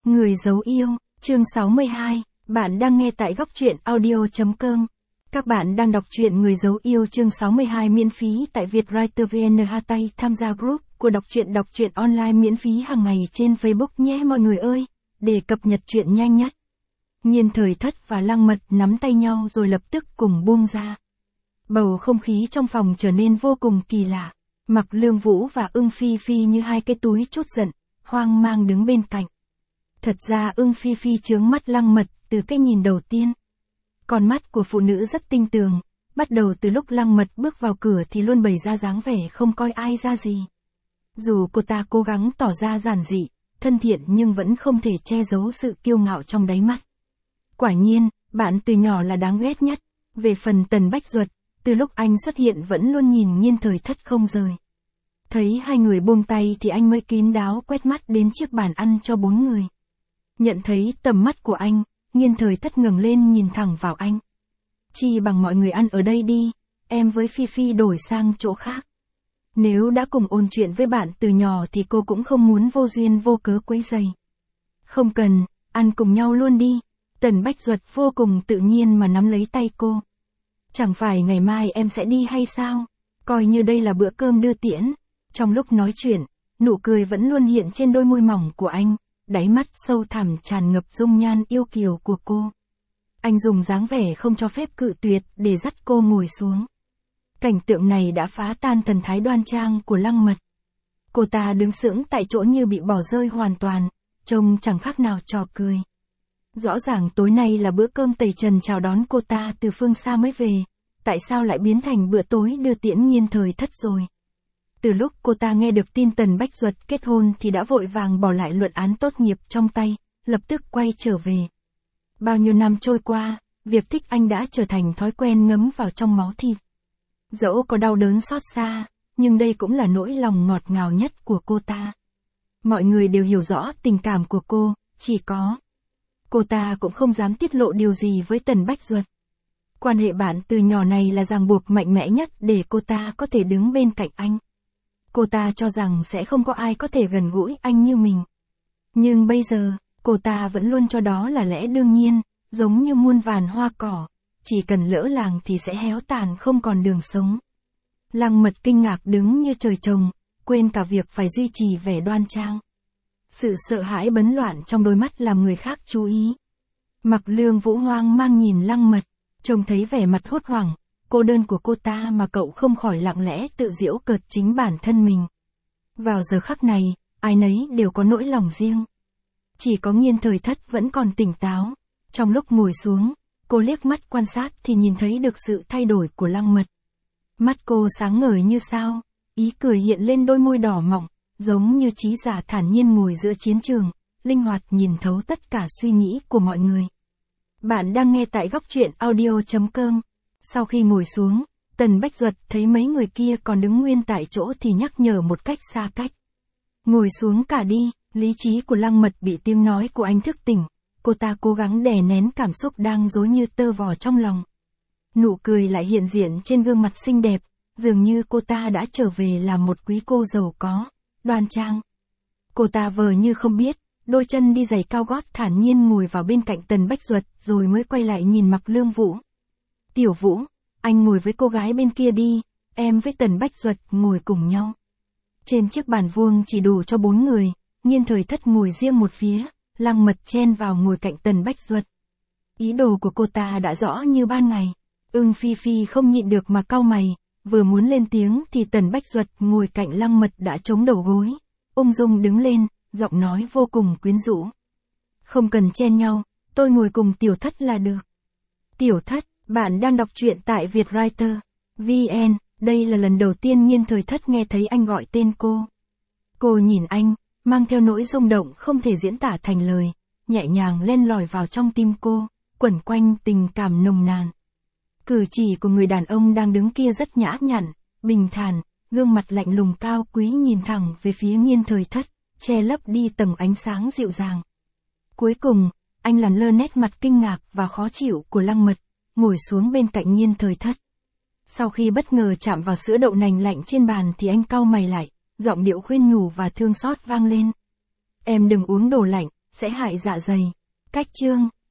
Người giấu yêu, chương 62, bạn đang nghe tại góc truyện audio.com. Các bạn đang đọc truyện Người giấu yêu chương 62 miễn phí tại Vietwriter VN Hatay, tham gia group của đọc truyện online miễn phí hàng ngày trên Facebook nhé mọi người ơi, để cập nhật truyện nhanh nhất. Nhiên Thời Thất và Lăng Mật nắm tay nhau rồi lập tức cùng buông ra. Bầu không khí trong phòng trở nên vô cùng kỳ lạ. Mặc Lương Vũ và Ưng Phi Phi như hai cái túi trút giận, hoang mang đứng bên cạnh. Thật ra Ưng Phi Phi chướng mắt Lăng Mật từ cái nhìn đầu tiên. Con mắt của phụ nữ rất tinh tường, bắt đầu từ lúc Lăng Mật bước vào cửa thì luôn bày ra dáng vẻ không coi ai ra gì. Dù cô ta cố gắng tỏ ra giản dị, thân thiện nhưng vẫn không thể che giấu sự kiêu ngạo trong đáy mắt. Quả nhiên, bạn từ nhỏ là đáng ghét nhất. Về phần Tần Bách Duật, từ lúc anh xuất hiện vẫn luôn nhìn Nhiên Thời Thất không rời. Thấy hai người buông tay thì anh mới kín đáo quét mắt đến chiếc bàn ăn cho 4 người. Nhận thấy tầm mắt của anh, Nhiên Thời Thất ngẩng lên nhìn thẳng vào anh. Chi bằng mọi người ăn ở đây đi, em với Phi Phi đổi sang chỗ khác. Nếu đã cùng ôn chuyện với bạn từ nhỏ thì cô cũng không muốn vô duyên vô cớ quấy rầy. Không cần, ăn cùng nhau luôn đi. Tần Bách Duật vô cùng tự nhiên mà nắm lấy tay cô. Chẳng phải ngày mai em sẽ đi hay sao? Coi như đây là bữa cơm đưa tiễn. Trong lúc nói chuyện, nụ cười vẫn luôn hiện trên đôi môi mỏng của anh, đáy mắt sâu thẳm tràn ngập dung nhan yêu kiều của cô. Anh dùng dáng vẻ không cho phép cự tuyệt để dắt cô ngồi xuống. Cảnh tượng này đã phá tan thần thái đoan trang của Lăng Mật. Cô ta đứng sững tại chỗ như bị bỏ rơi hoàn toàn, trông chẳng khác nào trò cười. Rõ ràng tối nay là bữa cơm tẩy trần chào đón cô ta từ phương xa mới về, tại sao lại biến thành bữa tối đưa tiễn Nhiên Thời Thất rồi? Từ lúc cô ta nghe được tin Tần Bách Duật kết hôn thì đã vội vàng bỏ lại luận án tốt nghiệp trong tay, lập tức quay trở về. Bao nhiêu năm trôi qua, việc thích anh đã trở thành thói quen ngấm vào trong máu thịt. Dẫu có đau đớn xót xa, nhưng đây cũng là nỗi lòng ngọt ngào nhất của cô ta. Mọi người đều hiểu rõ tình cảm của cô, chỉ có cô ta cũng không dám tiết lộ điều gì với Tần Bách Duật. Quan hệ bạn từ nhỏ này là ràng buộc mạnh mẽ nhất để cô ta có thể đứng bên cạnh anh. Cô ta cho rằng sẽ không có ai có thể gần gũi anh như mình. Nhưng bây giờ, cô ta vẫn luôn cho đó là lẽ đương nhiên, giống như muôn vàn hoa cỏ, chỉ cần lỡ làng thì sẽ héo tàn không còn đường sống. Lăng Mật kinh ngạc đứng như trời trồng, quên cả việc phải duy trì vẻ đoan trang. Sự sợ hãi bấn loạn trong đôi mắt làm người khác chú ý. Mặc Lương Vũ hoang mang nhìn Lăng Mật, trông thấy vẻ mặt hốt hoảng, cô đơn của cô ta mà cậu không khỏi lặng lẽ tự giễu cợt chính bản thân mình. Vào giờ khắc này, ai nấy đều có nỗi lòng riêng. Chỉ có Nhiên Thời Thất vẫn còn tỉnh táo. Trong lúc ngồi xuống, cô liếc mắt quan sát thì nhìn thấy được sự thay đổi của Lăng Mật. Mắt cô sáng ngời như sao, ý cười hiện lên đôi môi đỏ mọng, giống như trí giả thản nhiên ngồi giữa chiến trường, linh hoạt nhìn thấu tất cả suy nghĩ của mọi người. Bạn đang nghe tại góc truyện audio.com. Sau khi ngồi xuống, Tần Bách Duật thấy mấy người kia còn đứng nguyên tại chỗ thì nhắc nhở một cách xa cách. Ngồi xuống cả đi, lý trí của Lăng Mật bị tiếng nói của anh thức tỉnh. Cô ta cố gắng đè nén cảm xúc đang rối như tơ vò trong lòng. Nụ cười lại hiện diện trên gương mặt xinh đẹp, dường như cô ta đã trở về làm một quý cô giàu có, đoan trang. Cô ta vờ như không biết, đôi chân đi giày cao gót thản nhiên ngồi vào bên cạnh Tần Bách Duật rồi mới quay lại nhìn Mặc Lương Vũ. Tiểu Vũ, anh ngồi với cô gái bên kia đi, em với Tần Bách Duật ngồi cùng nhau. Trên chiếc bàn vuông chỉ đủ cho 4 người, Nhiên Thời Thất ngồi riêng một phía, Lăng Mật chen vào ngồi cạnh Tần Bách Duật. Ý đồ của cô ta đã rõ như ban ngày. Ưng Phi Phi không nhịn được mà cau mày, vừa muốn lên tiếng thì Tần Bách Duật ngồi cạnh Lăng Mật đã chống đầu gối, ung dung đứng lên, giọng nói vô cùng quyến rũ. Không cần chen nhau, tôi ngồi cùng Tiểu Thất là được. Tiểu Thất, bạn đang đọc truyện tại Vietwriter VN, đây là lần đầu tiên Nhiên Thời Thất nghe thấy anh gọi tên cô. Cô nhìn anh, mang theo nỗi rung động không thể diễn tả thành lời, nhẹ nhàng len lỏi vào trong tim cô, quẩn quanh tình cảm nồng nàn. Cử chỉ của người đàn ông đang đứng kia rất nhã nhặn, bình thản, gương mặt lạnh lùng cao quý nhìn thẳng về phía Nhiên Thời Thất, che lấp đi tầng ánh sáng dịu dàng. Cuối cùng, anh làm lơ nét mặt kinh ngạc và khó chịu của Lăng Mật, ngồi xuống bên cạnh Nhiên Thời Thất. Sau khi bất ngờ chạm vào sữa đậu nành lạnh trên bàn thì anh cau mày lại, giọng điệu khuyên nhủ và thương xót vang lên. Em đừng uống đồ lạnh, sẽ hại dạ dày. Cách chương